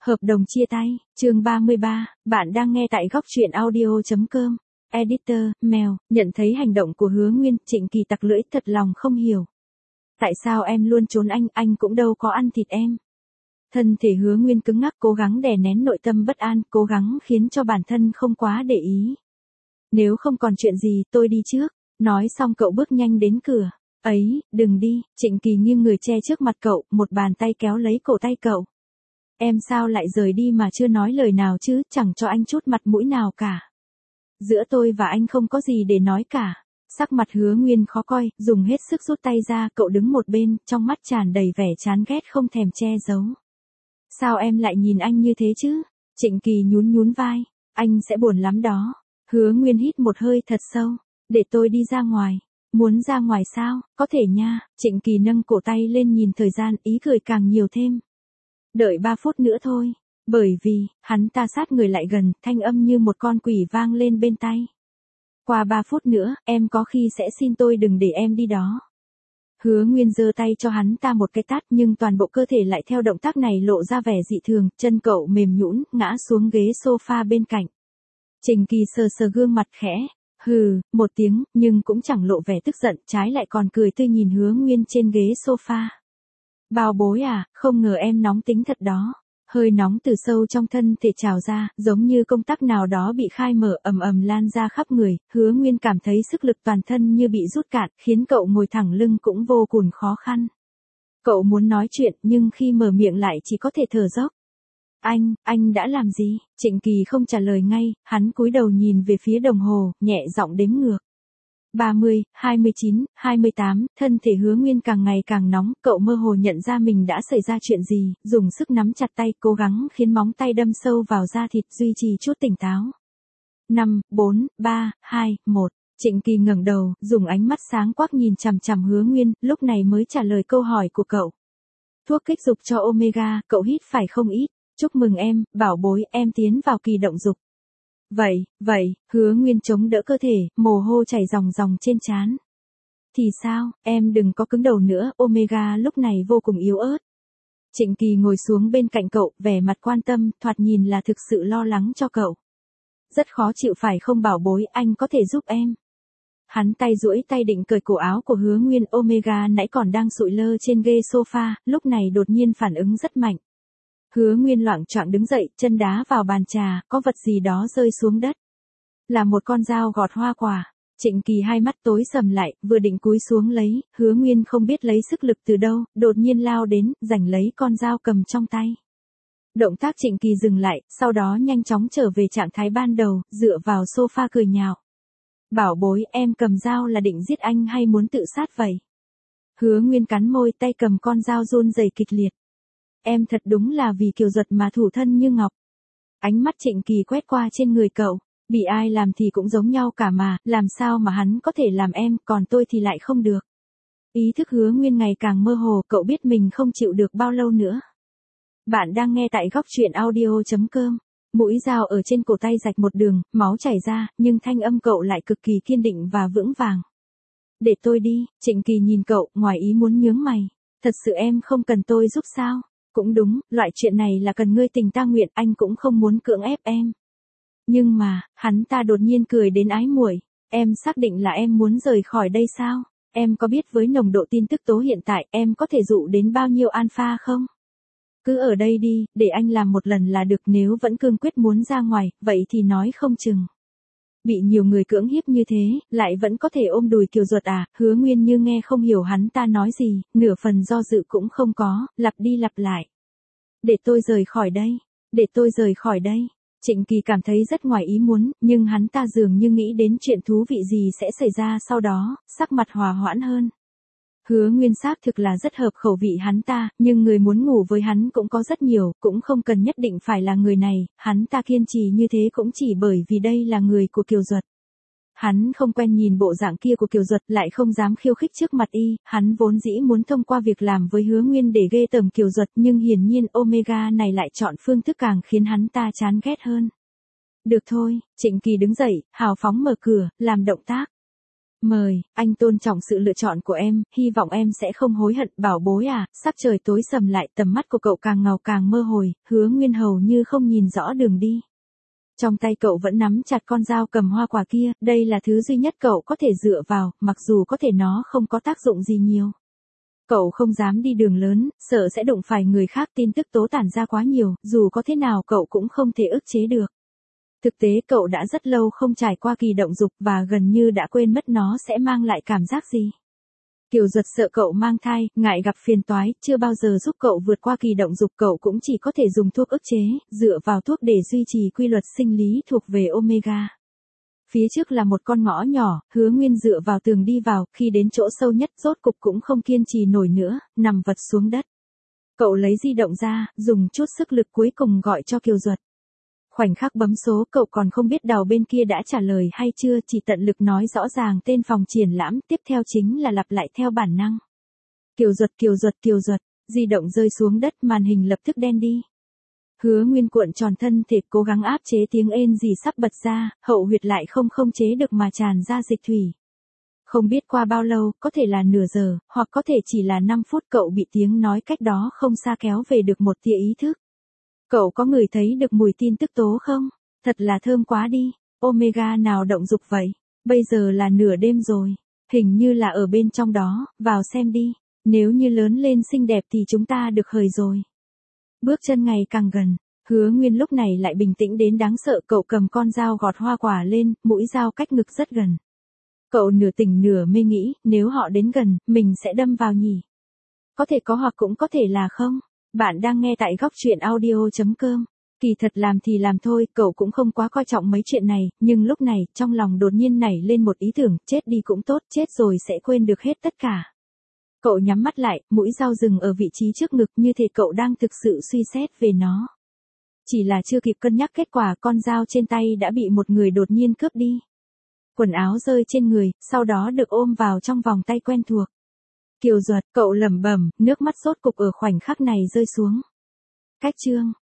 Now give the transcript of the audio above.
Hợp đồng chia tay, chương 33, bạn đang nghe tại góc truyện audio.com. Editor, mèo, nhận thấy hành động của Hứa Nguyên, Trịnh Kỳ tặc lưỡi thật lòng không hiểu. Tại sao em luôn trốn anh cũng đâu có ăn thịt em. Thân thể Hứa Nguyên cứng ngắc cố gắng đè nén nội tâm bất an, cố gắng khiến cho bản thân không quá để ý. Nếu không còn chuyện gì tôi đi trước, nói xong cậu bước nhanh đến cửa. Ấy, đừng đi, Trịnh Kỳ nghiêng người che trước mặt cậu, một bàn tay kéo lấy cổ tay cậu. Em sao lại rời đi mà chưa nói lời nào chứ, chẳng cho anh chút mặt mũi nào cả. Giữa tôi và anh không có gì để nói cả. Sắc mặt Hứa Nguyên khó coi, dùng hết sức rút tay ra, cậu đứng một bên, trong mắt tràn đầy vẻ chán ghét không thèm che giấu. Sao em lại nhìn anh như thế chứ? Trịnh Kỳ nhún vai, anh sẽ buồn lắm đó. Hứa Nguyên hít một hơi thật sâu, để tôi đi ra ngoài. Muốn ra ngoài sao, có thể nha, Trịnh Kỳ nâng cổ tay lên nhìn thời gian, ý cười càng nhiều thêm. Đợi 3 phút nữa thôi, bởi vì, hắn ta sát người lại gần, thanh âm như một con quỷ vang lên bên tai. Qua 3 phút nữa, em có khi sẽ xin tôi đừng để em đi đó. Hứa Nguyên giơ tay cho hắn ta một cái tát nhưng toàn bộ cơ thể lại theo động tác này lộ ra vẻ dị thường, chân cậu mềm nhũn, ngã xuống ghế sofa bên cạnh. Trịnh Kỳ sờ gương mặt khẽ, hừ, một tiếng, nhưng cũng chẳng lộ vẻ tức giận, trái lại còn cười tươi nhìn Hứa Nguyên trên ghế sofa. Bảo bối à, không ngờ em nóng tính thật đó. Hơi nóng từ sâu trong thân thể trào ra, giống như công tắc nào đó bị khai mở ầm lan ra khắp người, Hứa Nguyên cảm thấy sức lực toàn thân như bị rút cạn, khiến cậu ngồi thẳng lưng cũng vô cùng khó khăn. Cậu muốn nói chuyện nhưng khi mở miệng lại chỉ có thể thở dốc. Anh đã làm gì? Trịnh Kỳ không trả lời ngay, hắn cúi đầu nhìn về phía đồng hồ, nhẹ giọng đếm ngược. 30, 29, 28, thân thể Hứa Nguyên càng ngày càng nóng, cậu mơ hồ nhận ra mình đã xảy ra chuyện gì, dùng sức nắm chặt tay, cố gắng khiến móng tay đâm sâu vào da thịt, duy trì chút tỉnh táo. 5, 4, 3, 2, 1, Trịnh Kỳ ngẩng đầu, dùng ánh mắt sáng quắc nhìn chằm Hứa Nguyên, lúc này mới trả lời câu hỏi của cậu. Thuốc kích dục cho Omega, cậu hít phải không ít, chúc mừng em, bảo bối, em tiến vào kỳ động dục. Vậy, Hứa Nguyên chống đỡ cơ thể, mồ hôi chảy ròng trên trán. Thì sao, em đừng có cứng đầu nữa, Omega lúc này vô cùng yếu ớt. Trịnh Kỳ ngồi xuống bên cạnh cậu, vẻ mặt quan tâm, thoạt nhìn là thực sự lo lắng cho cậu. Rất khó chịu phải không bảo bối, anh có thể giúp em. Hắn tay duỗi tay định cởi cổ áo của Hứa Nguyên, Omega nãy còn đang sụi lơ trên ghế sofa, lúc này đột nhiên phản ứng rất mạnh. Hứa Nguyên loạng choạng đứng dậy, chân đá vào bàn trà, có vật gì đó rơi xuống đất. Là một con dao gọt hoa quả. Trịnh Kỳ hai mắt tối sầm lại, vừa định cúi xuống lấy, Hứa Nguyên không biết lấy sức lực từ đâu, đột nhiên lao đến, giành lấy con dao cầm trong tay. Động tác Trịnh Kỳ dừng lại, sau đó nhanh chóng trở về trạng thái ban đầu, dựa vào sofa cười nhạo. Bảo bối, em cầm dao là định giết anh hay muốn tự sát vậy? Hứa Nguyên cắn môi, tay cầm con dao run rẩy kịch liệt. Em thật đúng là vì kiều duật mà thủ thân như ngọc. Ánh mắt Trịnh Kỳ quét qua trên người cậu, bị ai làm thì cũng giống nhau cả mà, làm sao mà hắn có thể làm em, còn tôi thì lại không được. Ý thức Hứa Nguyên ngày càng mơ hồ, cậu biết mình không chịu được bao lâu nữa. Bạn đang nghe tại góc truyện audio.com. Mũi dao ở trên cổ tay rạch một đường, máu chảy ra, nhưng thanh âm cậu lại cực kỳ kiên định và vững vàng. Để tôi đi, Trịnh Kỳ nhìn cậu, ngoài ý muốn nhướng mày. Thật sự em không cần tôi giúp sao? Cũng đúng, loại chuyện này là cần ngươi tình ta nguyện, anh cũng không muốn cưỡng ép em. Nhưng mà, hắn ta đột nhiên cười đến ái muội. Em xác định là em muốn rời khỏi đây sao? Em có biết với nồng độ tin tức tố hiện tại em có thể dụ đến bao nhiêu alpha không? Cứ ở đây đi, để anh làm một lần là được, nếu vẫn cương quyết muốn ra ngoài, vậy thì nói không chừng. Bị nhiều người cưỡng hiếp như thế, lại vẫn có thể ôm đùi kiều duật à? Hứa Nguyên như nghe không hiểu hắn ta nói gì, nửa phần do dự cũng không có, lặp đi lặp lại. Để tôi rời khỏi đây, để tôi rời khỏi đây. Trịnh Kỳ cảm thấy rất ngoài ý muốn, nhưng hắn ta dường như nghĩ đến chuyện thú vị gì sẽ xảy ra sau đó, sắc mặt hòa hoãn hơn. Hứa Nguyên xác thực là rất hợp khẩu vị hắn ta, nhưng người muốn ngủ với hắn cũng có rất nhiều, cũng không cần nhất định phải là người này, hắn ta kiên trì như thế cũng chỉ bởi vì đây là người của kiều duật. Hắn không quen nhìn bộ dạng kia của kiều duật, lại không dám khiêu khích trước mặt y, hắn vốn dĩ muốn thông qua việc làm với Hứa Nguyên để ghê tởm kiều duật, nhưng hiển nhiên Omega này lại chọn phương thức càng khiến hắn ta chán ghét hơn. Được thôi, Trịnh Kỳ đứng dậy, hào phóng mở cửa, làm động tác. Mời, anh tôn trọng sự lựa chọn của em, hy vọng em sẽ không hối hận, bảo bối à, sắc trời tối sầm lại, tầm mắt của cậu càng ngầu càng mơ hồi, Hứa Nguyên hầu như không nhìn rõ đường đi. Trong tay cậu vẫn nắm chặt con dao cầm hoa quả kia, đây là thứ duy nhất cậu có thể dựa vào, mặc dù có thể nó không có tác dụng gì nhiều. Cậu không dám đi đường lớn, sợ sẽ đụng phải người khác, tin tức tố tản ra quá nhiều, dù có thế nào cậu cũng không thể ức chế được. Thực tế cậu đã rất lâu không trải qua kỳ động dục và gần như đã quên mất nó sẽ mang lại cảm giác gì. Kiều Duật sợ cậu mang thai, ngại gặp phiền toái, chưa bao giờ giúp cậu vượt qua kỳ động dục, cậu cũng chỉ có thể dùng thuốc ức chế, dựa vào thuốc để duy trì quy luật sinh lý thuộc về Omega. Phía trước là một con ngõ nhỏ, Hứa Nguyên dựa vào tường đi vào, khi đến chỗ sâu nhất rốt cục cũng không kiên trì nổi nữa, nằm vật xuống đất. Cậu lấy di động ra, dùng chút sức lực cuối cùng gọi cho Kiều Duật. Khoảnh khắc bấm số, cậu còn không biết đầu bên kia đã trả lời hay chưa, chỉ tận lực nói rõ ràng tên phòng triển lãm, tiếp theo chính là lặp lại theo bản năng. Kiều Duật, Kiều Duật, Kiều Duật, di động rơi xuống đất, màn hình lập tức đen đi. Hứa Nguyên cuộn tròn thân thể, cố gắng áp chế tiếng ên gì sắp bật ra, hậu huyệt lại không chế được mà tràn ra dịch thủy. Không biết qua bao lâu, có thể là nửa giờ, hoặc có thể chỉ là 5 phút, cậu bị tiếng nói cách đó không xa kéo về được một tia ý thức. Cậu có ngửi thấy được mùi tin tức tố không? Thật là thơm quá đi, Omega nào động dục vậy? Bây giờ là nửa đêm rồi, hình như là ở bên trong đó, vào xem đi, nếu như lớn lên xinh đẹp thì chúng ta được hời rồi. Bước chân ngày càng gần, Hứa Nguyên lúc này lại bình tĩnh đến đáng sợ, cậu cầm con dao gọt hoa quả lên, mũi dao cách ngực rất gần. Cậu nửa tỉnh nửa mê nghĩ, nếu họ đến gần, mình sẽ đâm vào nhỉ? Có thể có hoặc cũng có thể là không. Bạn đang nghe tại góc truyện audio.com. Kỳ thật làm thì làm thôi, cậu cũng không quá coi trọng mấy chuyện này, nhưng lúc này, trong lòng đột nhiên nảy lên một ý tưởng, chết đi cũng tốt, chết rồi sẽ quên được hết tất cả. Cậu nhắm mắt lại, mũi dao dừng ở vị trí trước ngực, như thể cậu đang thực sự suy xét về nó. Chỉ là chưa kịp cân nhắc kết quả, con dao trên tay đã bị một người đột nhiên cướp đi. Quần áo rơi trên người, sau đó được ôm vào trong vòng tay quen thuộc. Kiều Duật, cậu lẩm bẩm, nước mắt sốt cục ở khoảnh khắc này rơi xuống. Cách chương